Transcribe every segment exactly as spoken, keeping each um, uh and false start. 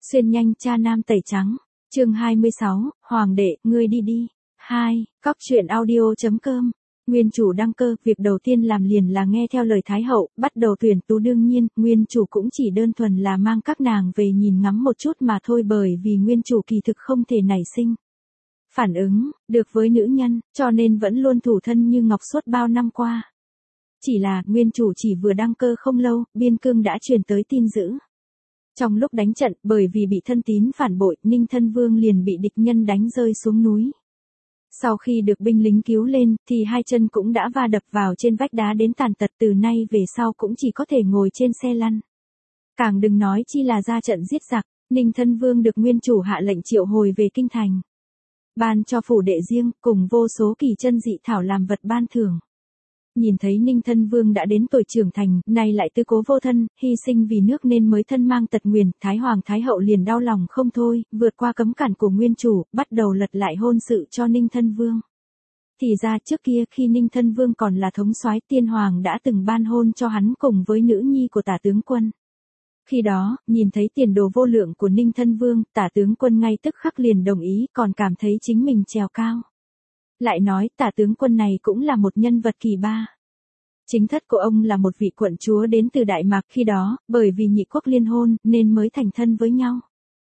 Xuyên nhanh cha nam tẩy trắng. Chương hai mươi sáu, Hoàng đệ, ngươi đi đi. hai. Cóc truyện audio chấm com. Nguyên chủ đăng cơ, việc đầu tiên làm liền là nghe theo lời Thái hậu, bắt đầu tuyển tú. Đương nhiên, nguyên chủ cũng chỉ đơn thuần là mang các nàng về nhìn ngắm một chút mà thôi, bởi vì nguyên chủ kỳ thực không thể nảy sinh phản ứng được với nữ nhân, cho nên vẫn luôn thủ thân như ngọc suốt bao năm qua. Chỉ là, nguyên chủ chỉ vừa đăng cơ không lâu, biên cương đã truyền tới tin dữ. Trong lúc đánh trận, bởi vì bị thân tín phản bội, Ninh Thân Vương liền bị địch nhân đánh rơi xuống núi. Sau khi được binh lính cứu lên, thì hai chân cũng đã va đập vào trên vách đá đến tàn tật, từ nay về sau cũng chỉ có thể ngồi trên xe lăn. Càng đừng nói chi là ra trận giết giặc. Ninh Thân Vương được nguyên chủ hạ lệnh triệu hồi về kinh thành. Ban cho phủ đệ riêng, cùng vô số kỳ chân dị thảo làm vật ban thưởng. Nhìn thấy Ninh Thân Vương đã đến tuổi trưởng thành, nay lại tư cố vô thân, hy sinh vì nước nên mới thân mang tật nguyền, Thái Hoàng Thái Hậu liền đau lòng không thôi, vượt qua cấm cản của nguyên chủ, bắt đầu lật lại hôn sự cho Ninh Thân Vương. Thì ra trước kia khi Ninh Thân Vương còn là thống soái, Tiên Hoàng đã từng ban hôn cho hắn cùng với nữ nhi của Tả tướng quân. Khi đó, nhìn thấy tiền đồ vô lượng của Ninh Thân Vương, Tả tướng quân ngay tức khắc liền đồng ý, còn cảm thấy chính mình trèo cao. Lại nói Tả tướng quân này cũng là một nhân vật kỳ ba. Chính thất của ông là một vị quận chúa đến từ Đại Mạc, khi đó, bởi vì nhị quốc liên hôn, nên mới thành thân với nhau.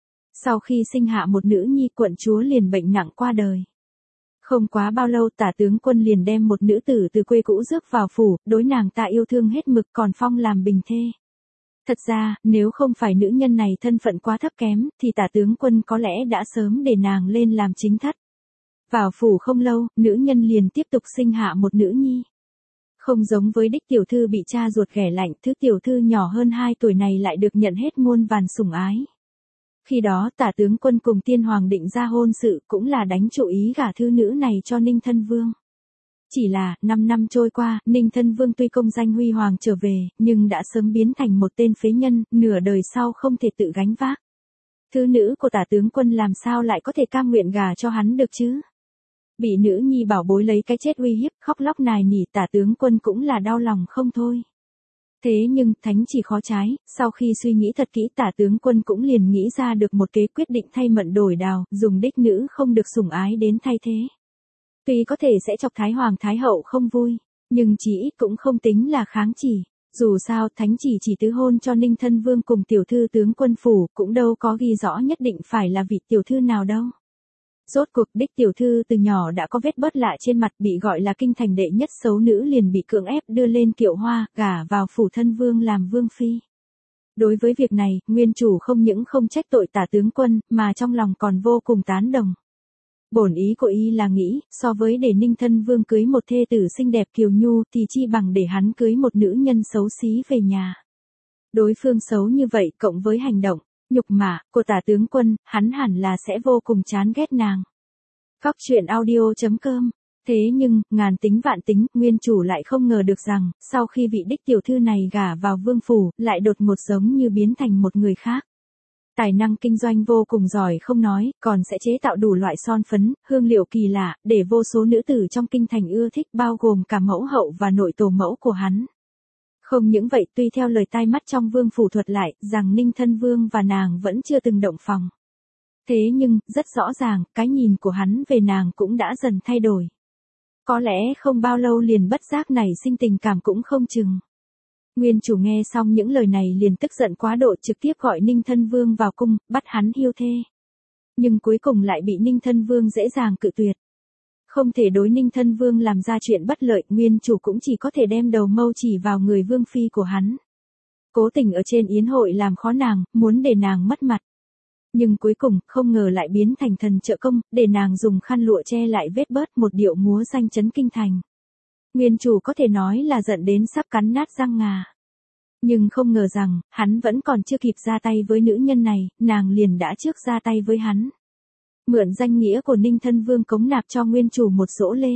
Sau khi sinh hạ một nữ nhi, quận chúa liền bệnh nặng qua đời. Không quá bao lâu Tả tướng quân liền đem một nữ tử từ quê cũ rước vào phủ, đối nàng ta yêu thương hết mực, còn phong làm bình thê. Thật ra, nếu không phải nữ nhân này thân phận quá thấp kém, thì Tả tướng quân có lẽ đã sớm để nàng lên làm chính thất. Vào phủ không lâu, nữ nhân liền tiếp tục sinh hạ một nữ nhi. Không giống với đích tiểu thư bị cha ruột ghẻ lạnh, thứ tiểu thư nhỏ hơn hai tuổi này lại được nhận hết muôn vàn sủng ái. Khi đó Tả tướng quân cùng Tiên Hoàng định ra hôn sự, cũng là đánh chủ ý gả thư nữ này cho Ninh Thân Vương. Chỉ là, năm năm trôi qua, Ninh Thân Vương tuy công danh huy hoàng trở về, nhưng đã sớm biến thành một tên phế nhân, nửa đời sau không thể tự gánh vác. Thư nữ của Tả tướng quân làm sao lại có thể cam nguyện gả cho hắn được chứ? Bị nữ nhi bảo bối lấy cái chết uy hiếp, khóc lóc nài nỉ, Tả tướng quân cũng là đau lòng không thôi. Thế nhưng, thánh chỉ khó trái, sau khi suy nghĩ thật kỹ, Tả tướng quân cũng liền nghĩ ra được một kế quyết định thay mận đổi đào, dùng đích nữ không được sủng ái đến thay thế. Tuy có thể sẽ chọc Thái Hoàng Thái Hậu không vui, nhưng chỉ ít cũng không tính là kháng chỉ. Dù sao, thánh chỉ chỉ tứ hôn cho Ninh Thân Vương cùng tiểu thư tướng quân phủ, cũng đâu có ghi rõ nhất định phải là vị tiểu thư nào đâu. Rốt cuộc đích tiểu thư từ nhỏ đã có vết bớt lạ trên mặt, bị gọi là kinh thành đệ nhất xấu nữ, liền bị cưỡng ép đưa lên kiệu hoa, gả vào phủ thân vương làm vương phi. Đối với việc này, nguyên chủ không những không trách tội Tả tướng quân, mà trong lòng còn vô cùng tán đồng. Bổn ý của y là nghĩ, so với để Ninh Thân Vương cưới một thê tử xinh đẹp kiều nhu, thì chi bằng để hắn cưới một nữ nhân xấu xí về nhà. Đối phương xấu như vậy, cộng với hành động nhục mạ của Tả tướng quân, hắn hẳn là sẽ vô cùng chán ghét nàng. Cóc truyện audio chấm com. Thế nhưng, ngàn tính vạn tính, nguyên chủ lại không ngờ được rằng, sau khi vị đích tiểu thư này gả vào vương phủ, lại đột ngột giống như biến thành một người khác. Tài năng kinh doanh vô cùng giỏi không nói, còn sẽ chế tạo đủ loại son phấn, hương liệu kỳ lạ, để vô số nữ tử trong kinh thành ưa thích, bao gồm cả mẫu hậu và nội tổ mẫu của hắn. Không những vậy, tuy theo lời tai mắt trong vương phủ thuật lại, rằng Ninh Thân Vương và nàng vẫn chưa từng động phòng. Thế nhưng, rất rõ ràng, cái nhìn của hắn về nàng cũng đã dần thay đổi. Có lẽ không bao lâu liền bất giác nảy sinh tình cảm cũng không chừng. Nguyên chủ nghe xong những lời này liền tức giận quá độ, trực tiếp gọi Ninh Thân Vương vào cung, bắt hắn hiêu thê. Nhưng cuối cùng lại bị Ninh Thân Vương dễ dàng cự tuyệt. Không thể đối Ninh Thân Vương làm ra chuyện bất lợi, nguyên chủ cũng chỉ có thể đem đầu mâu chỉ vào người vương phi của hắn. Cố tình ở trên yến hội làm khó nàng, muốn để nàng mất mặt. Nhưng cuối cùng, không ngờ lại biến thành thần trợ công, để nàng dùng khăn lụa che lại vết bớt, một điệu múa danh chấn kinh thành. Nguyên chủ có thể nói là giận đến sắp cắn nát răng ngà. Nhưng không ngờ rằng, hắn vẫn còn chưa kịp ra tay với nữ nhân này, nàng liền đã trước ra tay với hắn. Mượn danh nghĩa của Ninh Thân Vương cống nạp cho nguyên chủ một dỗ lê.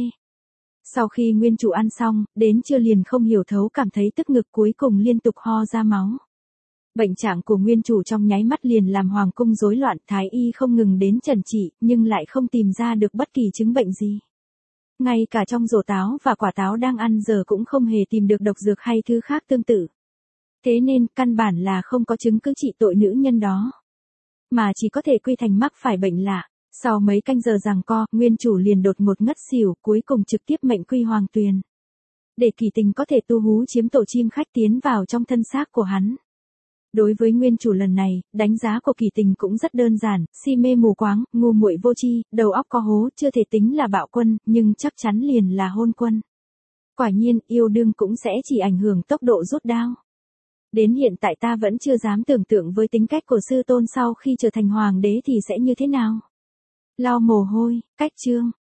Sau khi nguyên chủ ăn xong, đến trưa liền không hiểu thấu cảm thấy tức ngực, cuối cùng liên tục ho ra máu. Bệnh trạng của nguyên chủ trong nháy mắt liền làm hoàng cung rối loạn, thái y không ngừng đến trần trị, nhưng lại không tìm ra được bất kỳ chứng bệnh gì. Ngay cả trong rổ táo và quả táo đang ăn giờ cũng không hề tìm được độc dược hay thứ khác tương tự. Thế nên, căn bản là không có chứng cứ trị tội nữ nhân đó. mà chỉ có thể quy thành mắc phải bệnh lạ. Sau mấy canh giờ giằng co, nguyên chủ liền đột ngột ngất xỉu, cuối cùng trực tiếp mệnh quy Hoàng Tuyền. Để Kỳ Tình có thể tu hú chiếm tổ chim khách tiến vào trong thân xác của hắn. Đối với nguyên chủ lần này, đánh giá của Kỳ Tình cũng rất đơn giản, si mê mù quáng, ngu muội vô tri, đầu óc có hố, chưa thể tính là bạo quân, nhưng chắc chắn liền là hôn quân. Quả nhiên, yêu đương cũng sẽ chỉ ảnh hưởng tốc độ rút đao. Đến hiện tại ta vẫn chưa dám tưởng tượng với tính cách của sư tôn sau khi trở thành hoàng đế thì sẽ như thế nào. Lau mồ hôi, cách chương.